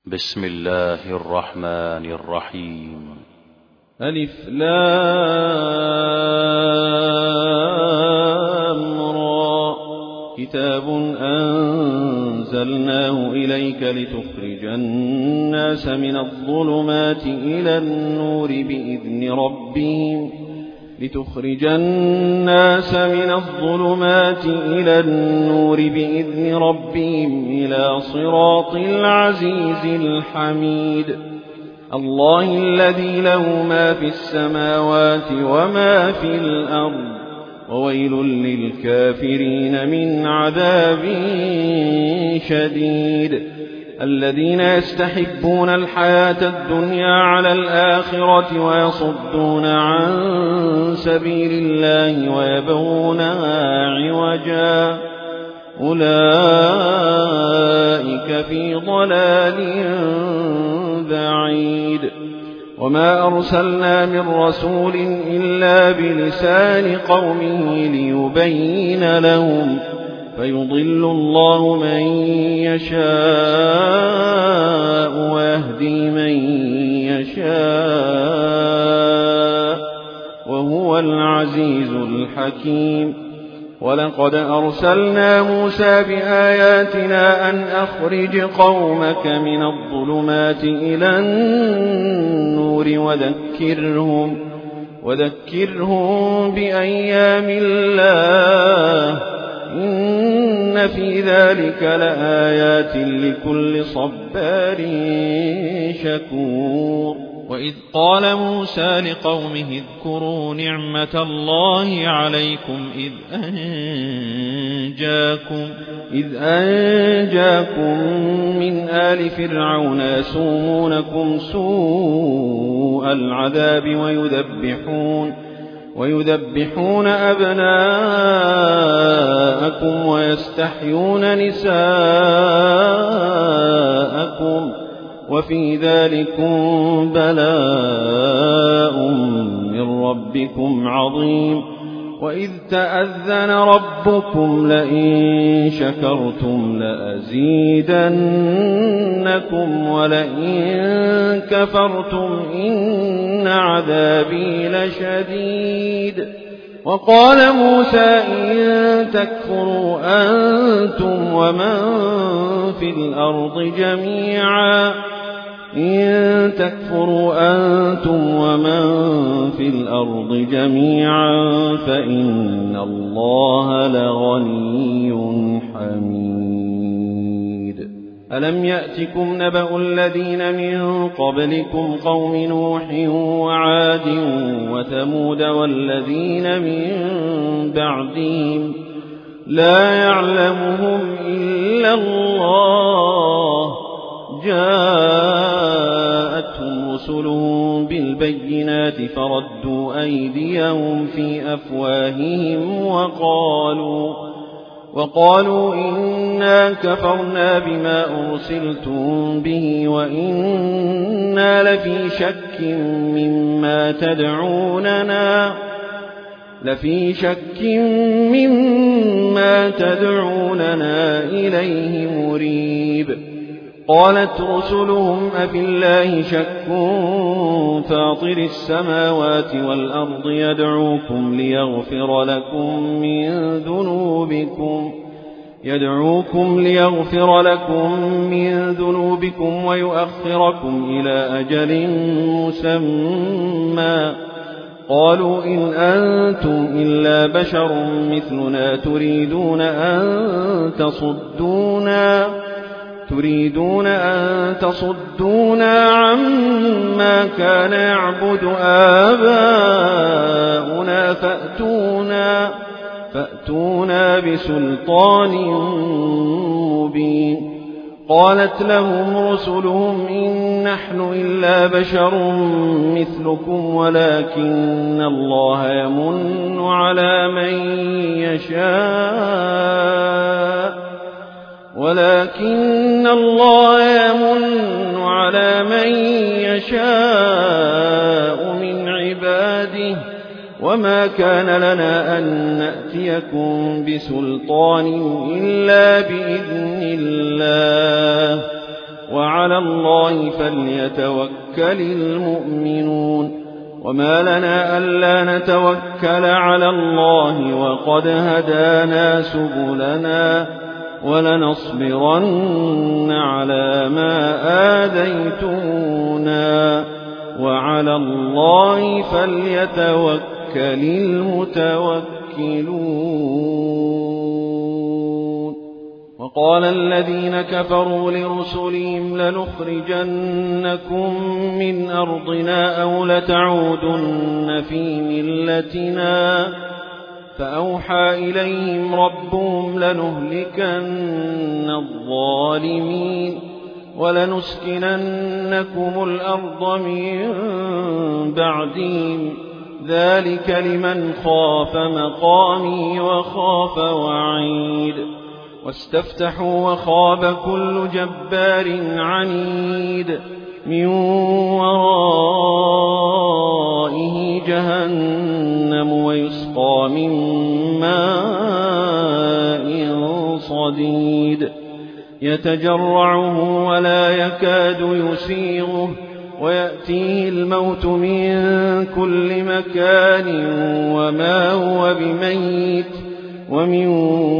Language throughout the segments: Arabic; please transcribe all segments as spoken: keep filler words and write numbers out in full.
بسم الله الرحمن الرحيم. ألف لام را. كتاب أنزلناه إليك لتخرج الناس من الظلمات إلى النور بإذن ربهم لتخرج الناس من الظلمات إلى النور بإذن ربهم إلى صراط العزيز الحميد. الله الذي له ما في السماوات وما في الأرض وويل للكافرين من عذاب شديد. الذين يستحبون الحياة الدنيا على الآخرة ويصدون عن سبيل الله ويبغونها عوجا أولئك في ضلال بعيد. وما أرسلنا من رسول إلا بلسان قومه ليبين لهم فيضل الله من يشاء ويهدي من يشاء وهو العزيز الحكيم. ولقد أرسلنا موسى بآياتنا أن أخرج قومك من الظلمات إلى النور وذكرهم, وذكرهم بأيام الله إن في ذلك لآيات لكل صبار شكور. وإذ قال موسى لقومه اذكروا نعمة الله عليكم إذ أنجاكم, إذ أنجاكم من آل فرعون يسومونكم سوء العذاب ويذبحون ويذبحون أبناءكم ويستحيون نساءكم وفي ذلكم بلاء من ربكم عظيم. وإذ تأذن ربكم لئن شكرتم لأزيدنكم ولئن كفرتم إن عذابي لشديد. وقال موسى إن تكفروا أنتم ومن في الأرض جميعا إن تكفروا أنتم ومن في الأرض جميعا فإن الله لغني حميد. ألم يأتكم نبأ الذين من قبلكم قوم نوح وعاد وثمود والذين من بعدهم لا يعلمهم إلا الله جاءتهم رسلهم بالبينات فردوا أيديهم في أفواههم وقالوا وقالوا إنا كفرنا بما أرسلتم به وإنا لفي شك مما تدعوننا لفي شك مما تدعوننا إليه مريب. قالت رسلهم أفي الله شك فاطر السماوات والأرض يدعوكم ليغفر لكم من ذنوبكم يدعوكم ليغفر لكم من ذنوبكم ويؤخركم إلى أجل مسمى قالوا إن أنتم إلا بشر مثلنا تريدون أن تصدونا تريدون أن تصدونا عما كان يعبد آباؤنا فأتونا فأتونا بسلطان مبين. قالت لهم رسلهم إن نحن إلا بشر مثلكم ولكن الله يمن على من يشاء ولكن الله يمن على من يشاء من عباده وما كان لنا أن نأتيكم بسلطان إلا بإذن الله وعلى الله فليتوكل المؤمنون وما لنا ألا نتوكل على الله وقد هدانا سبلنا ولنصبرن على ما آذيتمونا وعلى الله فليتوكل المتوكلون وقال الذين كفروا لرسلهم لنخرجنكم من أرضنا أو لتعودن في ملتنا فأوحى إليهم ربهم لنهلكن الظالمين ولنسكننكم الأرض من بعدهم ذلك لمن خاف مقامي وخاف وعيد واستفتحوا وخاب كل جبار عنيد من ورائه جهنم ويسقى من ماء صديد يتجرعه ولا يكاد يسيغه ويأتيه الموت من كل مكان وما هو بميت ومن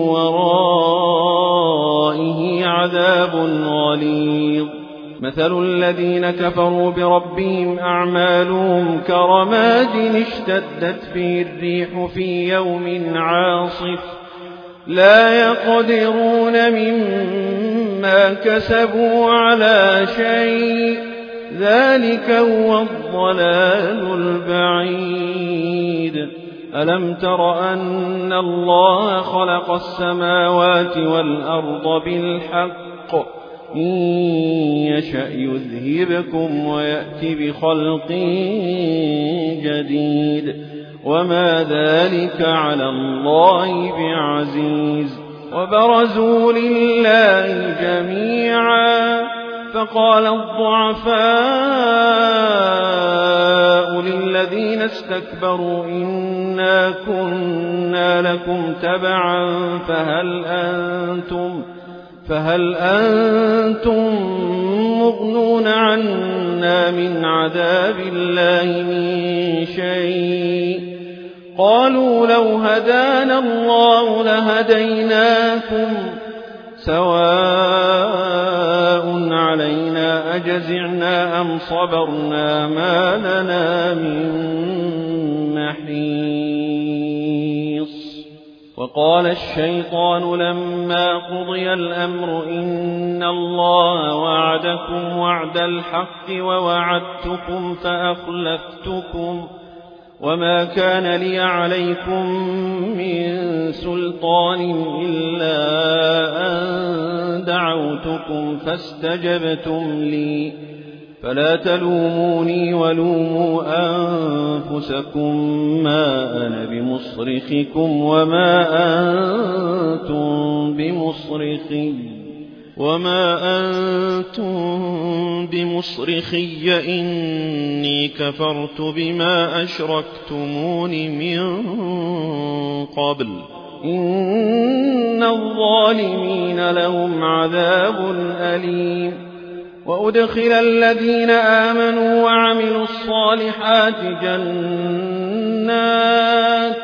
ورائه عذاب غليظ مثل الذين كفروا بربهم أعمالهم كرماد اشتدت به الريح في يوم عاصف لا يقدرون مما كسبوا على شيء ذلك هو الضلال البعيد ألم تر أن الله خلق السماوات والأرض بالحق إن يشأ يذهبكم ويأتي بخلق جديد وما ذلك على الله بعزيز وبرزوا لله جميعا فقال الضعفاء للذين استكبروا إنا كنا لكم تبعا فهل أنتم فهل أنتم مغنون عنا من عذاب الله من شيء قالوا لو هدانا الله لهديناكم سواء علينا أجزعنا أم صبرنا ما لنا من محيص وقال الشيطان لما قضي الأمر إن الله وعدكم وعد الحق ووعدتكم فأخلفتكم وما كان لي عليكم من سلطان إلا أن دعوتكم فاستجبتم لي فلا تلوموني ولوموا أنفسكم ما أنا بمصرخكم وما أنتم بمصرخي وما أنتم بمصرخي إني كفرت بما أشركتمون من قبل إن الظالمين لهم عذاب أليم وأدخل الذين آمنوا وعملوا الصالحات جنات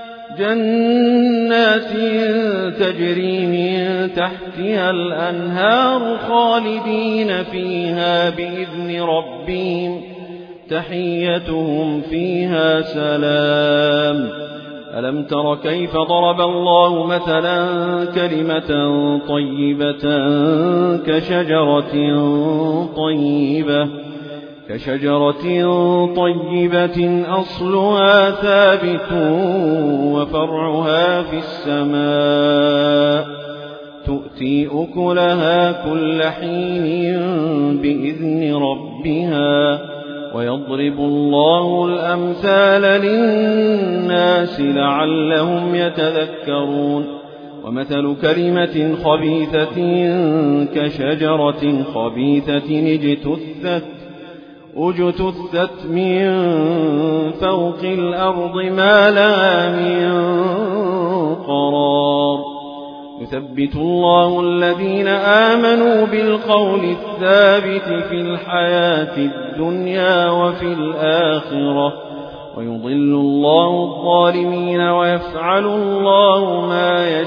جنات تجري من تحتها الأنهار خالدين فيها بإذن ربهم تحيتهم فيها سلام ألم تر كيف ضرب الله مثلا كلمة طيبة كشجرة طيبة كشجرة طيبة أصلها ثابت وفرعها في السماء تؤتي أكلها كل حين بإذن ربها ويضرب الله الأمثال للناس لعلهم يتذكرون ومثل كلمة خبيثة كشجرة خبيثة اجتثت اجتثت من فوق الأرض ما لها من قرار يثبت الله الذين آمنوا بالقول الثابت في الحياة الدنيا وفي الآخرة ويضل الله الظالمين ويفعل الله ما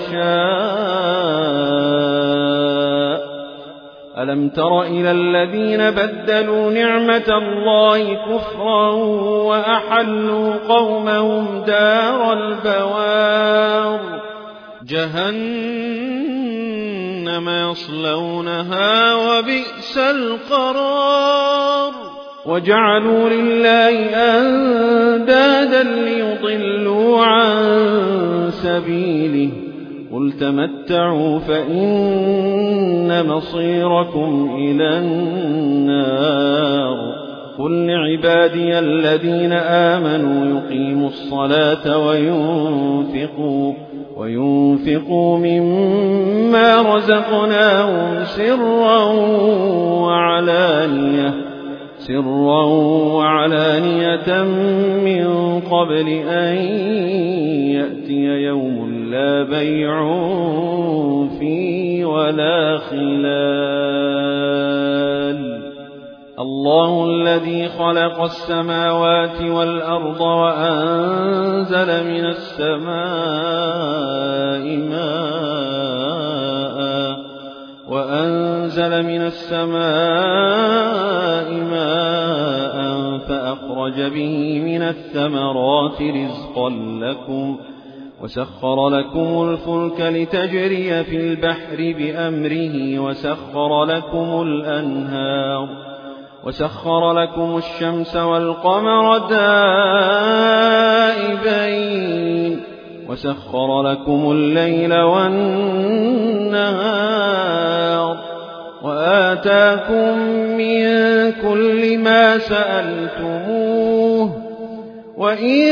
يشاء. ألم تر إلى الذين بدلوا نعمة الله كفرا وأحلوا قومهم دار البوار جهنم يصلونها وبئس القرار وجعلوا لله أندادا ليضلوا عن سبيله قل تمتعوا فإن مصيركم إلى النار قل لعبادي الذين آمنوا يقيموا الصلاة وينفقوا وينفقوا مما رزقناهم سرا وعلانية سرا وعلانية من قبل أن يأتي يوم لا بيع فيه ولا خلال. الله الذي خلق السماوات والأرض وأنزل من السماء ماء وأنزل من السماء ماء فأخرج به من الثمرات رزقا لكم وسخر لكم الفلك لتجري في البحر بأمره وسخر لكم الأنهار وسخر لكم الشمس والقمر دائبين وسخر لكم الليل والنهار وآتاكم من كل ما سألتموه وإن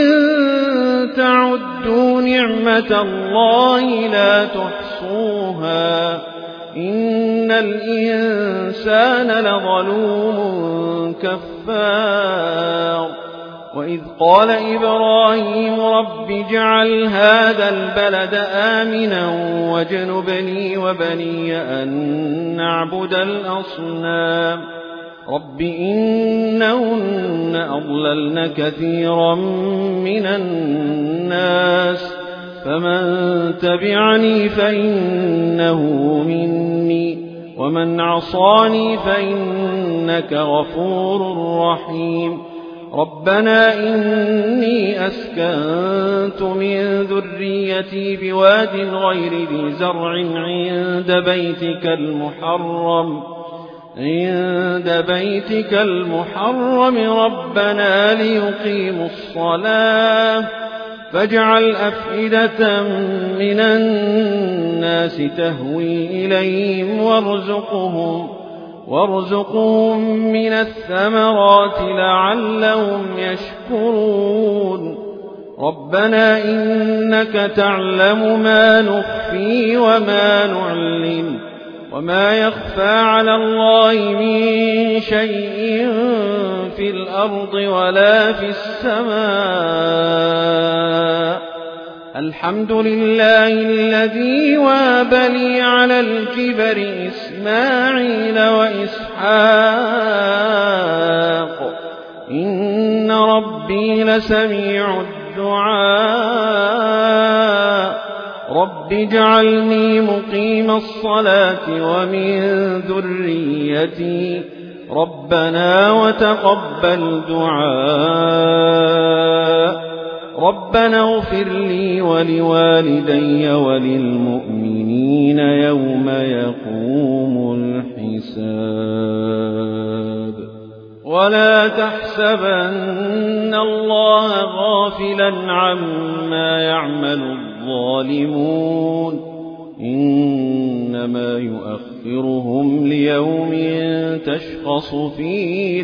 تعدوا نعمة الله لا تحصوها إن الإنسان لظلوم كفار. وإذ قال إبراهيم رب اجعل هذا البلد آمنا واجنبني وبني أن نعبد الأصنام رب إنهن أضللن كثيرا من الناس فمن تبعني فإنه مني ومن عصاني فإنك غفور رحيم. ربنا إني أسكنت من ذريتي بواد غير ذي زرع عند بيتك المحرم عند بيتك المحرم ربنا ليقيموا الصلاة فاجعل أفئدة من الناس تهوي إليهم وارزقهم وارزقهم من الثمرات لعلهم يشكرون. ربنا إنك تعلم ما نخفي وما نعلن وما يخفى على الله من شيء في الأرض ولا في السماء. الحمد لله الذي وهب لي على الكبر إسماعيل وإسحاق إن ربي لسميع الدعاء. رب اجعلني مقيم الصلاة ومن ذريتي ربنا وتقبل دعاء. ربنا اغفر لي ولوالدي وللمؤمنين يوم يقوم الحساب. ولا تحسبن الله غافلا عما يعمل الظالمون إنما يؤخرهم ليوم تشخص فيه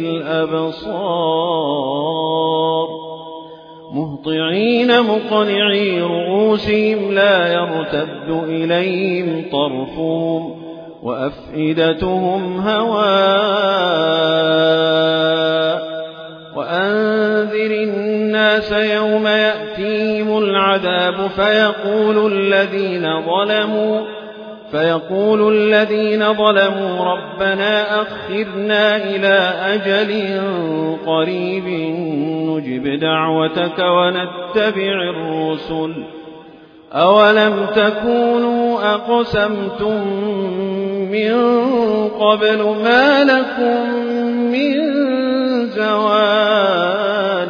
الأبصار مهطعين مقنعي رؤوسهم لا يرتد إليهم طرفهم وأفئدتهم هواء. وأنذر الناس يوم يأتيهم العذاب فيقول الذين ظلموا فيقول الذين ظلموا ربنا أخرنا إلى أجل قريب نجب دعوتك ونتبع الرسل أولم تكونوا أقسمتم من قبل ما لكم من زوال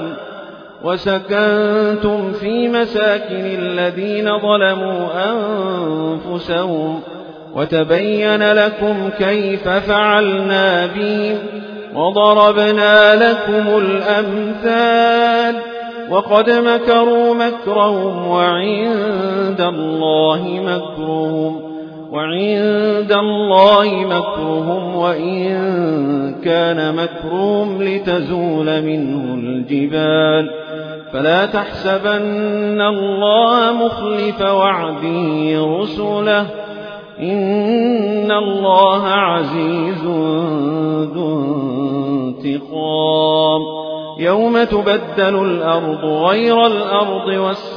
وسكنتم في مساكن الذين ظلموا أنفسهم وتبين لكم كيف فعلنا بهم وضربنا لكم الأمثال وقد مكروا مكرهم وعند الله مكرهم وعند الله مكرهم وإن كان مكرهم لتزول منه الجبال فلا تحسبن الله مخلف وعده رسله إن الله عزيز ذو انتقام يوم تبدل الأرض غير الأرض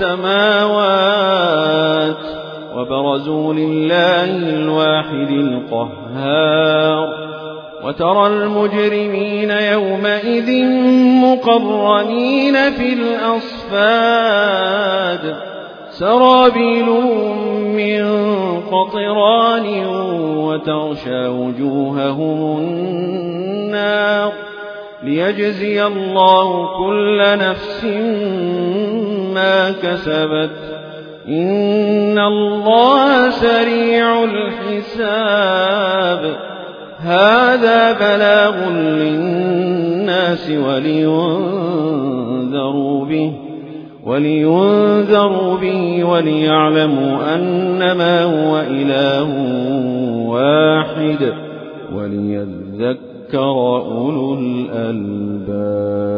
والسماوات وبرزوا لله الواحد القهار وترى المجرمين يومئذ مقرنين في الأصفاد سرابيلهم من قطران وتغشى وجوههم النار ليجزي الله كل نفس ما كسبت إن الله سريع الحساب هذا بلاغ للناس ولينذروا به ولينذروا به وليعلموا أنما هو إله واحد وليذكر أولو الألباب.